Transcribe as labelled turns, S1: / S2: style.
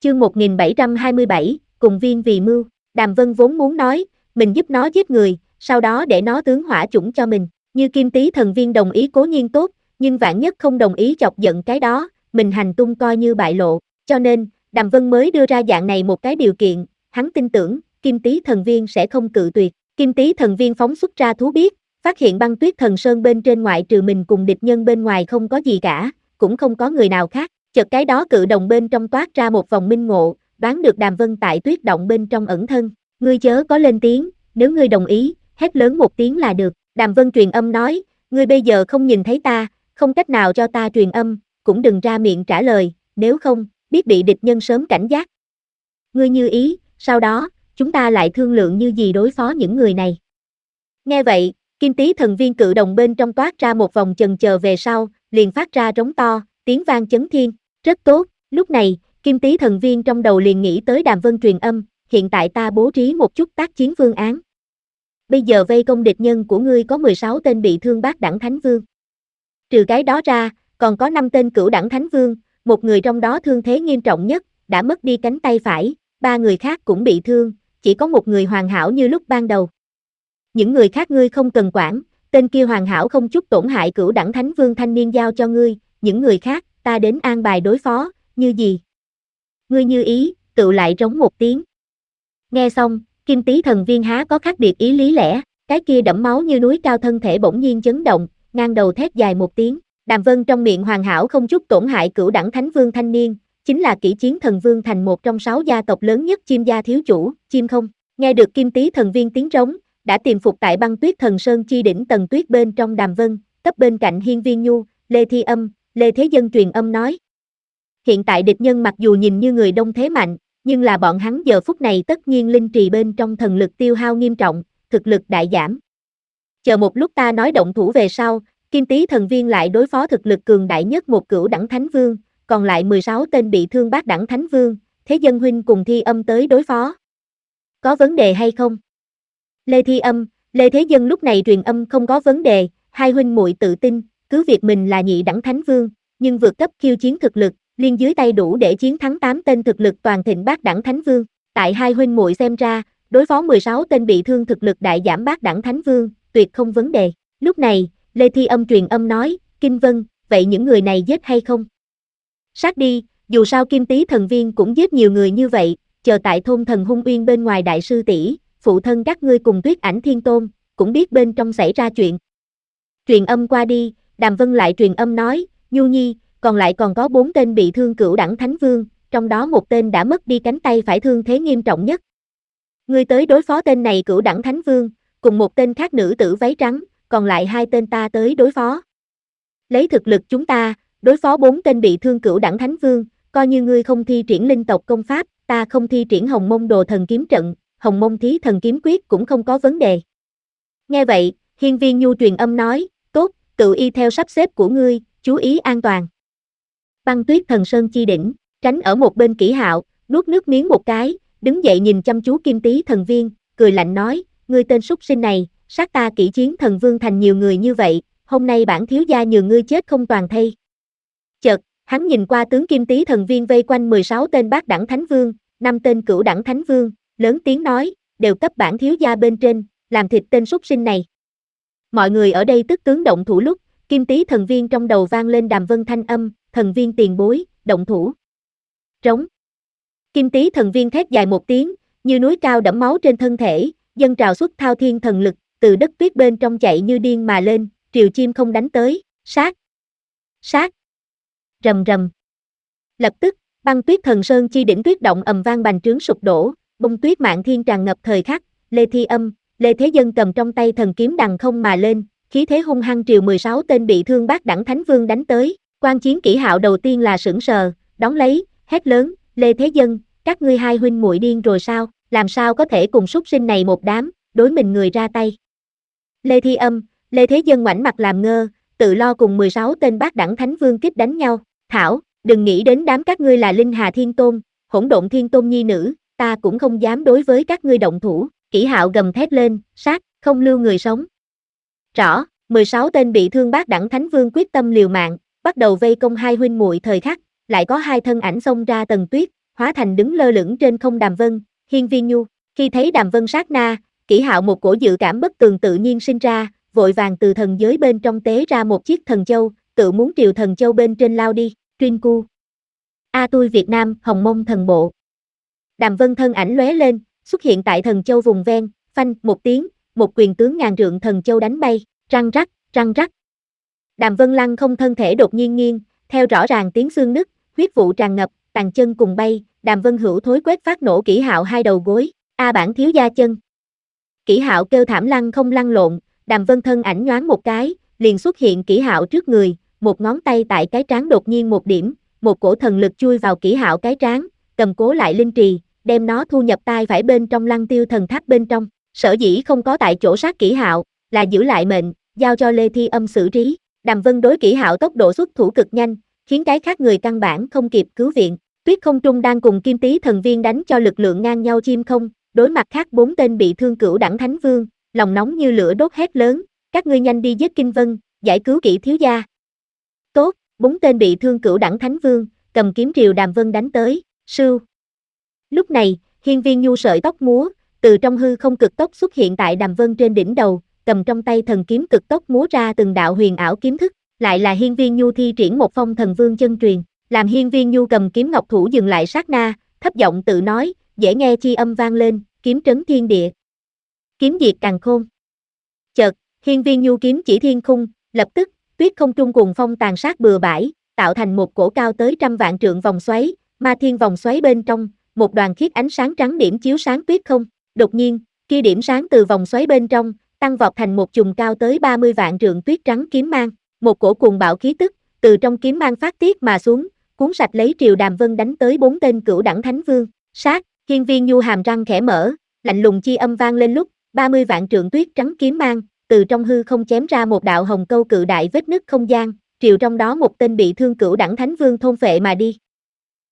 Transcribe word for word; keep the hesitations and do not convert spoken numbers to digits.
S1: Chương một nghìn bảy trăm hai mươi bảy, cùng viên vì mưu. Đàm Vân vốn muốn nói, mình giúp nó giết người, sau đó để nó tướng hỏa chủng cho mình. Như Kim Tý thần viên đồng ý cố nhiên tốt, nhưng vạn nhất không đồng ý chọc giận cái đó, mình hành tung coi như bại lộ. Cho nên, Đàm Vân mới đưa ra dạng này một cái điều kiện, hắn tin tưởng, Kim Tý thần viên sẽ không cự tuyệt. Kim Tý thần viên phóng xuất ra thú biết, phát hiện băng tuyết thần sơn bên trên ngoại trừ mình cùng địch nhân bên ngoài không có gì cả, cũng không có người nào khác. Chợt cái đó cự đồng bên trong toát ra một vòng minh ngộ, đoán được Đàm Vân tại tuyết động bên trong ẩn thân. Ngươi chớ có lên tiếng, nếu ngươi đồng ý, hét lớn một tiếng là được. Đàm Vân truyền âm nói, ngươi bây giờ không nhìn thấy ta, không cách nào cho ta truyền âm, cũng đừng ra miệng trả lời, nếu không, biết bị địch nhân sớm cảnh giác. Ngươi như ý, sau đó, chúng ta lại thương lượng như gì đối phó những người này. Nghe vậy, Kim Tý thần viên cự đồng bên trong toát ra một vòng chần chờ về sau, liền phát ra trống to, tiếng vang chấn thiên. Rất tốt, lúc này, Kim Tý thần viên trong đầu liền nghĩ tới Đàm Vân truyền âm, hiện tại ta bố trí một chút tác chiến phương án. Bây giờ vây công địch nhân của ngươi có mười sáu tên bị thương bát đẳng thánh vương. Trừ cái đó ra, còn có năm tên cửu đẳng thánh vương, một người trong đó thương thế nghiêm trọng nhất, đã mất đi cánh tay phải, ba người khác cũng bị thương, chỉ có một người hoàn hảo như lúc ban đầu. Những người khác ngươi không cần quản, tên kia hoàn hảo không chút tổn hại cửu đẳng thánh vương thanh niên giao cho ngươi, những người khác, ta đến an bài đối phó, như gì? Ngươi như ý, tự lại trống một tiếng. Nghe xong, Kim Tý thần viên há có khác biệt ý lý lẽ, cái kia đẫm máu như núi cao thân thể bỗng nhiên chấn động, ngang đầu thét dài một tiếng. Đàm Vân trong miệng hoàn hảo không chút tổn hại cửu đẳng thánh vương thanh niên, chính là kỷ chiến thần vương thành một trong sáu gia tộc lớn nhất Chim gia thiếu chủ, Chim Không. Nghe được Kim Tý thần viên tiếng trống, đã tiềm phục tại băng tuyết thần sơn chi đỉnh tầng tuyết bên trong Đàm Vân, cấp bên cạnh Hiên Viên Nhu, Lê Thi Âm, Lê Thế Dân truyền âm nói. Hiện tại địch nhân mặc dù nhìn như người đông thế mạnh, nhưng là bọn hắn giờ phút này tất nhiên linh trì bên trong thần lực tiêu hao nghiêm trọng, thực lực đại giảm. Chờ một lúc ta nói động thủ về sau, Kim Tý thần viên lại đối phó thực lực cường đại nhất một cửu đẳng thánh vương, còn lại mười sáu tên bị thương bát đẳng thánh vương, Thế Dân huynh cùng Thi Âm tới đối phó. Có vấn đề hay không? Lê Thi Âm, Lê Thế Dân lúc này truyền âm không có vấn đề, hai huynh muội tự tin, cứ việc mình là nhị đẳng thánh vương, nhưng vượt cấp khiêu chiến thực lực, liên dưới tay đủ để chiến thắng tám tên thực lực toàn thịnh bát đẳng thánh vương. Tại hai huynh muội xem ra, đối phó mười sáu tên bị thương thực lực đại giảm bát đẳng thánh vương, tuyệt không vấn đề. Lúc này, Lê Thi Âm truyền âm nói, Kinh Vân, vậy những người này giết hay không? Sát đi, dù sao Kim Tý thần viên cũng giết nhiều người như vậy, chờ tại thôn thần hung uyên bên ngoài đại sư tỷ, phụ thân các ngươi cùng Tuyết Ảnh Thiên Tôn, cũng biết bên trong xảy ra chuyện. Truyền âm qua đi, Đàm Vân lại truyền âm nói, Nhu Nhi, còn lại còn có bốn tên bị thương cửu đẳng thánh vương, trong đó một tên đã mất đi cánh tay phải thương thế nghiêm trọng nhất. Ngươi tới đối phó tên này cửu đẳng thánh vương, cùng một tên khác nữ tử váy trắng, còn lại hai tên ta tới đối phó. Lấy thực lực chúng ta, đối phó bốn tên bị thương cửu đẳng thánh vương, coi như ngươi không thi triển linh tộc công pháp, ta không thi triển Hồng Mông Đồ Thần Kiếm Trận, Hồng Mông Thí Thần Kiếm Quyết cũng không có vấn đề. Nghe vậy, Hiên Viên Nhu truyền âm nói, tốt, tự y theo sắp xếp của ngươi, chú ý an toàn. Băng tuyết thần sơn chi đỉnh, tránh ở một bên Kỷ Hạo, nuốt nước miếng một cái, đứng dậy nhìn chăm chú Kim Tý thần viên, cười lạnh nói, ngươi tên súc sinh này, sát ta kỷ chiến thần vương thành nhiều người như vậy, hôm nay bản thiếu gia nhường ngươi chết không toàn thây. Chợt, hắn nhìn qua tướng Kim Tý thần viên vây quanh mười sáu tên bát đẳng thánh vương, năm tên cửu đẳng thánh vương, lớn tiếng nói, đều cấp bản thiếu gia bên trên, làm thịt tên súc sinh này. Mọi người ở đây tức tướng động thủ lúc, Kim Tý thần viên trong đầu vang lên Đàm Vân thanh âm, thần viên tiền bối, động thủ. Trống. Kim Tý thần viên thét dài một tiếng, như núi cao đẫm máu trên thân thể, dâng trào xuất thao thiên thần lực, từ đất tuyết bên trong chạy như điên mà lên, triều chim không đánh tới, sát. Sát. Rầm rầm. Lập tức, băng tuyết thần sơn chi đỉnh tuyết động ầm vang bành trướng sụp đổ, bông tuyết mạn thiên tràn ngập thời khắc, Lê Thi Âm, Lê Thế Dân cầm trong tay thần kiếm đằng không mà lên, khí thế hung hăng triều mười sáu tên bị thương bát đẳng thánh vương đánh tới. Quan chiến Kỷ Hạo đầu tiên là sững sờ, đón lấy, hét lớn, Lê Thế Dân, các ngươi hai huynh muội điên rồi sao, làm sao có thể cùng súc sinh này một đám, đối mình người ra tay. Lê Thi Âm, Lê Thế Dân ngoảnh mặt làm ngơ, tự lo cùng mười sáu tên bát đẳng thánh vương kích đánh nhau, thảo, đừng nghĩ đến đám các ngươi là Linh Hà Thiên Tôn, Hỗn Độn Thiên Tôn nhi nữ, ta cũng không dám đối với các ngươi động thủ. Kỷ Hạo gầm thét lên, sát, không lưu người sống. Rõ, mười sáu tên bị thương bát đẳng thánh vương quyết tâm liều mạng, bắt đầu vây công hai huynh muội thời khắc, lại có hai thân ảnh xông ra tầng tuyết, hóa thành đứng lơ lửng trên không Đàm Vân, Hiên Viên Nhu. Khi thấy Đàm Vân sát na, Kỷ Hạo một cổ dự cảm bất tường tự nhiên sinh ra, vội vàng từ thần giới bên trong tế ra một chiếc thần châu, tự muốn triều thần châu bên trên lao đi. Tuyên cu A Tui Việt Nam, Hồng Mông thần bộ. Đàm Vân thân ảnh lóe lên, xuất hiện tại thần châu vùng ven, phanh một tiếng, một quyền tướng ngàn trượng thần châu đánh bay, răng rắc, răng rắc. Đàm Vân lăng không thân thể đột nhiên nghiêng, theo rõ ràng tiếng xương nứt, huyết vụ tràn ngập, tàn chân cùng bay, Đàm Vân hữu thối quét phát nổ Kỷ Hạo hai đầu gối, a bản thiếu gia chân. Kỷ Hạo kêu thảm lăn không lăn lộn, Đàm Vân thân ảnh nhoáng một cái, liền xuất hiện Kỷ Hạo trước người, một ngón tay tại cái trán đột nhiên một điểm, một cổ thần lực chui vào Kỷ Hạo cái trán, cầm cố lại linh trì, đem nó thu nhập tai phải bên trong Lăng Tiêu thần tháp bên trong. Sở dĩ không có tại chỗ sát Kỷ Hạo, là giữ lại mệnh, giao cho Lê Thi Âm xử trí. Đàm Vân đối Kỷ Hạo tốc độ xuất thủ cực nhanh, khiến cái khác người căn bản không kịp cứu viện. Tuyết Không Trung đang cùng Kim Tý thần viên đánh cho lực lượng ngang nhau chim không, đối mặt khác bốn tên bị thương cửu đẳng thánh vương, lòng nóng như lửa đốt hét lớn, các ngươi nhanh đi giết Kinh Vân, giải cứu Kỷ thiếu gia. Tốt, bốn tên bị thương cửu đẳng thánh vương, cầm kiếm triều Đàm Vân đánh tới, sưu. Lúc này, Hiên Viên Nhu sợi tóc múa, từ trong hư không cực tốc xuất hiện tại Đàm Vân trên đỉnh đầu, cầm trong tay thần kiếm cực tốc múa ra từng đạo huyền ảo kiếm thức, lại là Hiên Viên Nhu thi triển một phong thần vương chân truyền, làm Hiên Viên Nhu cầm kiếm ngọc thủ dừng lại sát na, thấp giọng tự nói, dễ nghe chi âm vang lên, kiếm trấn thiên địa, kiếm diệt càn khôn. Chợt, Hiên Viên Nhu kiếm chỉ thiên khung, lập tức, tuyết không trung cùng phong tàn sát bừa bãi, tạo thành một cổ cao tới trăm vạn trượng vòng xoáy, ma thiên vòng xoáy bên trong, một đoàn khiết ánh sáng trắng điểm chiếu sáng tuyết không. Đột nhiên, kia điểm sáng từ vòng xoáy bên trong, tăng vọt thành một chùm cao tới ba mươi vạn trượng tuyết trắng kiếm mang, một cổ cuồng bạo khí tức, từ trong kiếm mang phát tiết mà xuống, cuốn sạch lấy triều Đàm Vân đánh tới bốn tên cửu đẳng thánh vương. Sát, Hiên Viên Nhu hàm răng khẽ mở, lạnh lùng chi âm vang lên lúc, ba mươi vạn trượng tuyết trắng kiếm mang, từ trong hư không chém ra một đạo hồng câu cự đại vết nứt không gian, triều trong đó một tên bị thương cửu đẳng thánh vương thôn phệ mà đi.